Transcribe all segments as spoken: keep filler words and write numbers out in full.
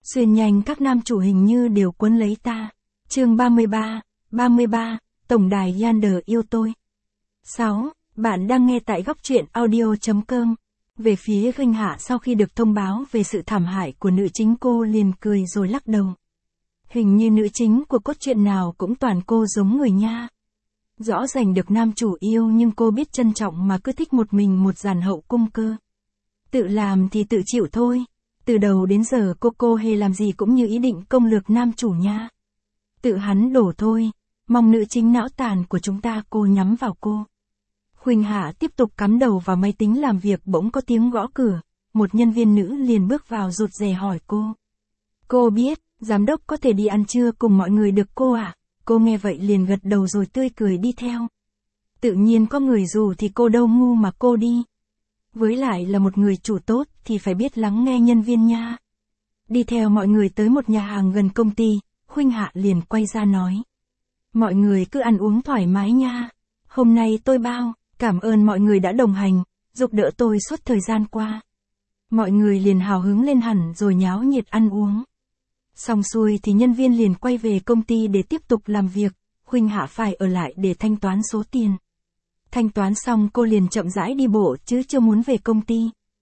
Xuyên nhanh các nam chủ hình như đều quấn lấy ta. Chương ba mươi ba, ba mươi ba, Tổng đài Yander yêu tôi. sáu. Bạn đang nghe tại góc truyện audio.com. Về phía Khuynh Hạ sau khi được thông báo về sự thảm hại của nữ chính, cô liền cười rồi lắc đầu. Hình như nữ chính của cốt truyện nào cũng toàn cô giống người nha. Rõ ràng được nam chủ yêu nhưng cô biết trân trọng mà cứ thích một mình một dàn hậu cung cơ. Tự làm thì tự chịu thôi. Từ đầu đến giờ cô cô hề làm gì cũng như ý định công lược nam chủ nha. Tự hắn đổ thôi, mong nữ chính não tàn của chúng ta. Cô nhắm vào cô. Khuynh Hạ tiếp tục cắm đầu vào máy tính làm việc, bỗng có tiếng gõ cửa. Một nhân viên nữ liền bước vào rụt rè hỏi cô. Cô biết, giám đốc có thể đi ăn trưa cùng mọi người được cô ạ? À? Cô nghe vậy liền gật đầu rồi tươi cười đi theo. Tự nhiên có người rủ thì cô đâu ngu mà cô đi. Với lại là một người chủ tốt thì phải biết lắng nghe nhân viên nha. Đi theo mọi người tới một nhà hàng gần công ty, Khuynh Hạ liền quay ra nói. Mọi người cứ ăn uống thoải mái nha. Hôm nay tôi bao, cảm ơn mọi người đã đồng hành, giúp đỡ tôi suốt thời gian qua. Mọi người liền hào hứng lên hẳn rồi nháo nhiệt ăn uống. Xong xuôi thì nhân viên liền quay về công ty để tiếp tục làm việc, Khuynh Hạ phải ở lại để thanh toán số tiền. Thanh toán xong cô liền chậm rãi đi bộ chứ chưa muốn về công ty.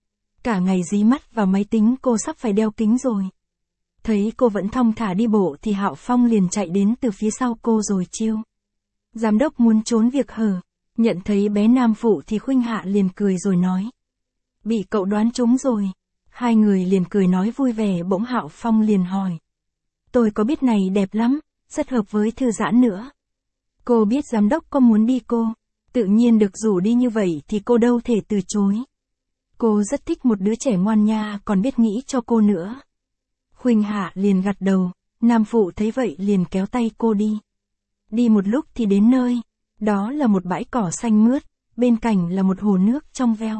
Cả ngày dí mắt vào máy tính, cô sắp phải đeo kính rồi. Thấy cô vẫn thong thả đi bộ thì Hạo Phong liền chạy đến từ phía sau cô rồi chiêu. Giám đốc muốn trốn việc hở. Nhận thấy bé nam phụ thì Khuynh Hạ liền cười rồi nói. Bị cậu đoán trúng rồi. Hai người liền cười nói vui vẻ, bỗng Hạo Phong liền hỏi. Tôi có biết này đẹp lắm, rất hợp với thư giãn nữa. Cô biết giám đốc có muốn đi cô. Tự nhiên được rủ đi như vậy thì cô đâu thể từ chối. Cô rất thích một đứa trẻ ngoan nha, còn biết nghĩ cho cô nữa. Khuynh Hạ liền gật đầu, nam phụ thấy vậy liền kéo tay cô đi. Đi một lúc thì đến nơi, đó là một bãi cỏ xanh mướt, bên cạnh là một hồ nước trong veo.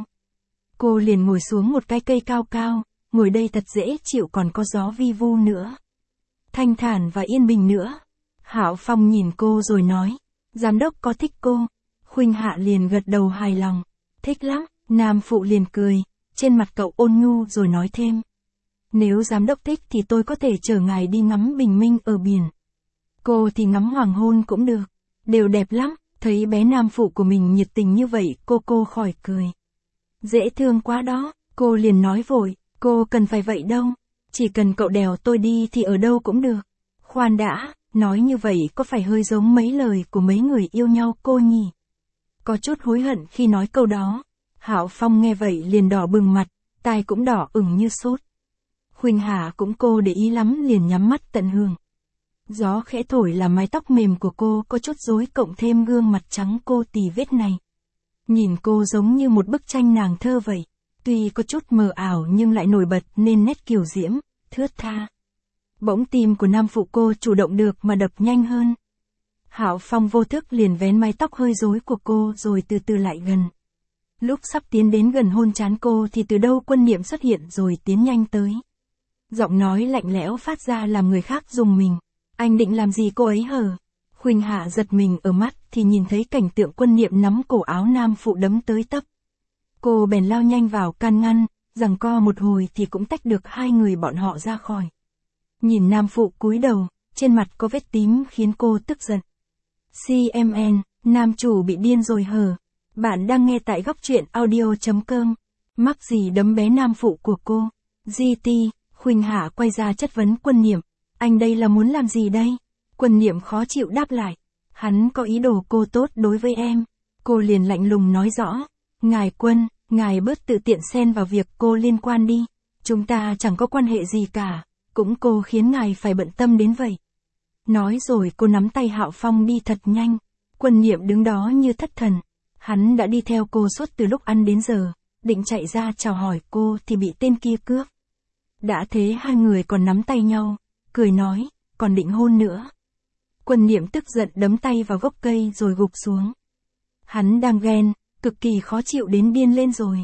Cô liền ngồi xuống một cái cây cao cao, ngồi đây thật dễ chịu, còn có gió vi vu nữa. Thanh thản và yên bình nữa. Hạo Phong nhìn cô rồi nói, giám đốc có thích cô? Khuynh Hạ liền gật đầu hài lòng. Thích lắm. Nam phụ liền cười, trên mặt cậu ôn nhu rồi nói thêm. Nếu giám đốc thích thì tôi có thể chở ngài đi ngắm bình minh ở biển. Cô thì ngắm hoàng hôn cũng được. Đều đẹp lắm. Thấy bé nam phụ của mình nhiệt tình như vậy, cô cô khỏi cười. Dễ thương quá đó. Cô liền nói vội, cô cần phải vậy đâu. Chỉ cần cậu đèo tôi đi thì ở đâu cũng được. Khoan đã, nói như vậy có phải hơi giống mấy lời của mấy người yêu nhau cô nhỉ? Có chút hối hận khi nói câu đó. Hạo Phong nghe vậy liền đỏ bừng mặt, tai cũng đỏ ửng như sốt. Khuynh Hạ cũng cô để ý lắm liền nhắm mắt tận hưởng. Gió khẽ thổi làm mái tóc mềm của cô có chút rối, cộng thêm gương mặt trắng cô tì vết này. Nhìn cô giống như một bức tranh nàng thơ vậy. Tuy có chút mờ ảo nhưng lại nổi bật nên nét kiều diễm, thướt tha. Bỗng tim của nam phụ cô chủ động được mà đập nhanh hơn. Hạo Phong vô thức liền vén mái tóc hơi rối của cô rồi từ từ lại gần. Lúc sắp tiến đến gần hôn trán cô thì từ đâu Quân Niệm xuất hiện rồi tiến nhanh tới. Giọng nói lạnh lẽo phát ra làm người khác rùng mình. Anh định làm gì cô ấy hở? Khuynh Hạ giật mình ở mắt thì nhìn thấy cảnh tượng Quân Niệm nắm cổ áo nam phụ đấm tới tấp. Cô bèn lao nhanh vào can ngăn, giằng co một hồi thì cũng tách được hai người bọn họ ra khỏi. Nhìn nam phụ cúi đầu, trên mặt có vết tím khiến cô tức giận. xê em en, nam chủ bị điên rồi hở? Bạn đang nghe tại góc truyện audio.com. Mắc gì đấm bé nam phụ của cô? giê tê, Khuynh Hạ quay ra chất vấn Quân Niệm. Anh đây là muốn làm gì đây? Quân Niệm khó chịu đáp lại. Hắn có ý đồ cô tốt đối với em. Cô liền lạnh lùng nói rõ. Ngài Quân, ngài bớt tự tiện xen vào việc cô liên quan đi. Chúng ta chẳng có quan hệ gì cả. Cũng cô khiến ngài phải bận tâm đến vậy. Nói rồi cô nắm tay Hạo Phong đi thật nhanh. Quân Niệm đứng đó như thất thần. Hắn đã đi theo cô suốt từ lúc ăn đến giờ, định chạy ra chào hỏi cô thì bị tên kia cướp. Đã thế hai người còn nắm tay nhau, cười nói, còn định hôn nữa. Quân Niệm tức giận đấm tay vào gốc cây rồi gục xuống. Hắn đang ghen, cực kỳ khó chịu đến điên lên rồi.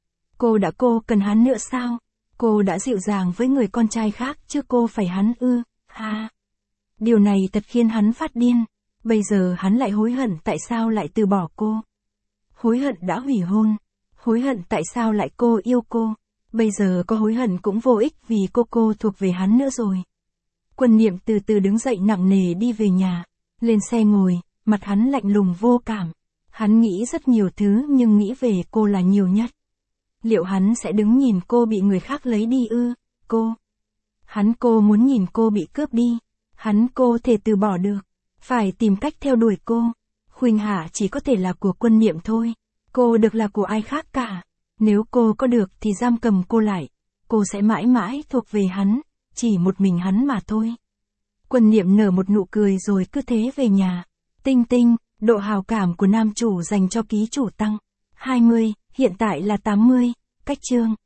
Cô đã cô cần hắn nữa sao? Cô đã dịu dàng với người con trai khác chứ cô phải hắn ư, ha. Điều này thật khiến hắn phát điên. Bây giờ hắn lại hối hận tại sao lại từ bỏ cô. Hối hận đã hủy hôn. Hối hận tại sao lại cô yêu cô. Bây giờ có hối hận cũng vô ích vì cô cô thuộc về hắn nữa rồi. Quân Niệm từ từ đứng dậy nặng nề đi về nhà. Lên xe ngồi, mặt hắn lạnh lùng vô cảm. Hắn nghĩ rất nhiều thứ nhưng nghĩ về cô là nhiều nhất. Liệu hắn sẽ đứng nhìn cô bị người khác lấy đi ư? Cô. Hắn cô muốn nhìn cô bị cướp đi. Hắn cô thể từ bỏ được. Phải tìm cách theo đuổi cô. Khuynh Hạ chỉ có thể là của Quân Niệm thôi. Cô được là của ai khác cả. Nếu cô có được thì giam cầm cô lại. Cô sẽ mãi mãi thuộc về hắn. Chỉ một mình hắn mà thôi. Quân Niệm nở một nụ cười rồi cứ thế về nhà. Tinh tinh, độ hào cảm của nam chủ dành cho ký chủ tăng. hai mươi, hiện tại là tám mươi. Cách chương.